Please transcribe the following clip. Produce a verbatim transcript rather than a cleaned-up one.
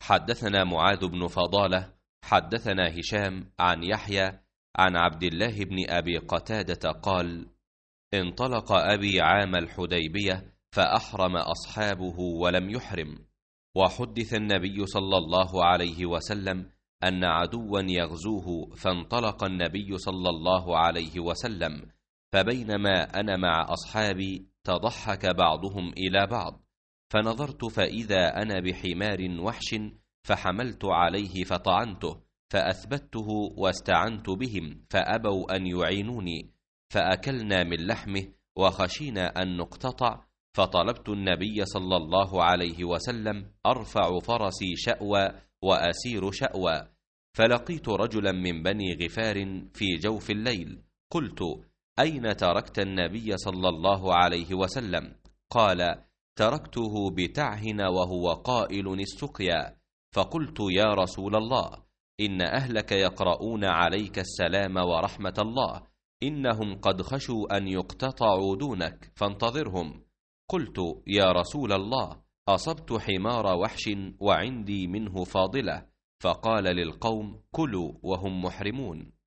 حدثنا معاذ بن فضالة حدثنا هشام عن يحيى عن عبد الله بن أبي قتادة قال: انطلق أبي عام الحديبية فأحرم أصحابه ولم يحرم. وحدث النبي صلى الله عليه وسلم أن عدوا يغزوه، فانطلق النبي صلى الله عليه وسلم، فبينما أنا مع أصحابي تضحك بعضهم إلى بعض، فنظرت فإذا أنا بحمار وحش، فحملت عليه فطعنته، فأثبته واستعنت بهم فأبوا أن يعينوني، فأكلنا من لحمه وخشينا أن نقتطع، فطلبت النبي صلى الله عليه وسلم أرفع فرسي شأوى وأسير شأوى، فلقيت رجلا من بني غفار في جوف الليل، قلت: أين تركت النبي صلى الله عليه وسلم؟ قال: تركته بتعهن وهو قائل السقيا. فقلت: يا رسول الله، إن أهلك يقرؤون عليك السلام ورحمة الله، إنهم قد خشوا أن يقتطعوا دونك، فانتظرهم. قلت: يا رسول الله، أصبت حمار وحش وعندي منه فاضلة. فقال للقوم: كلوا وهم محرمون.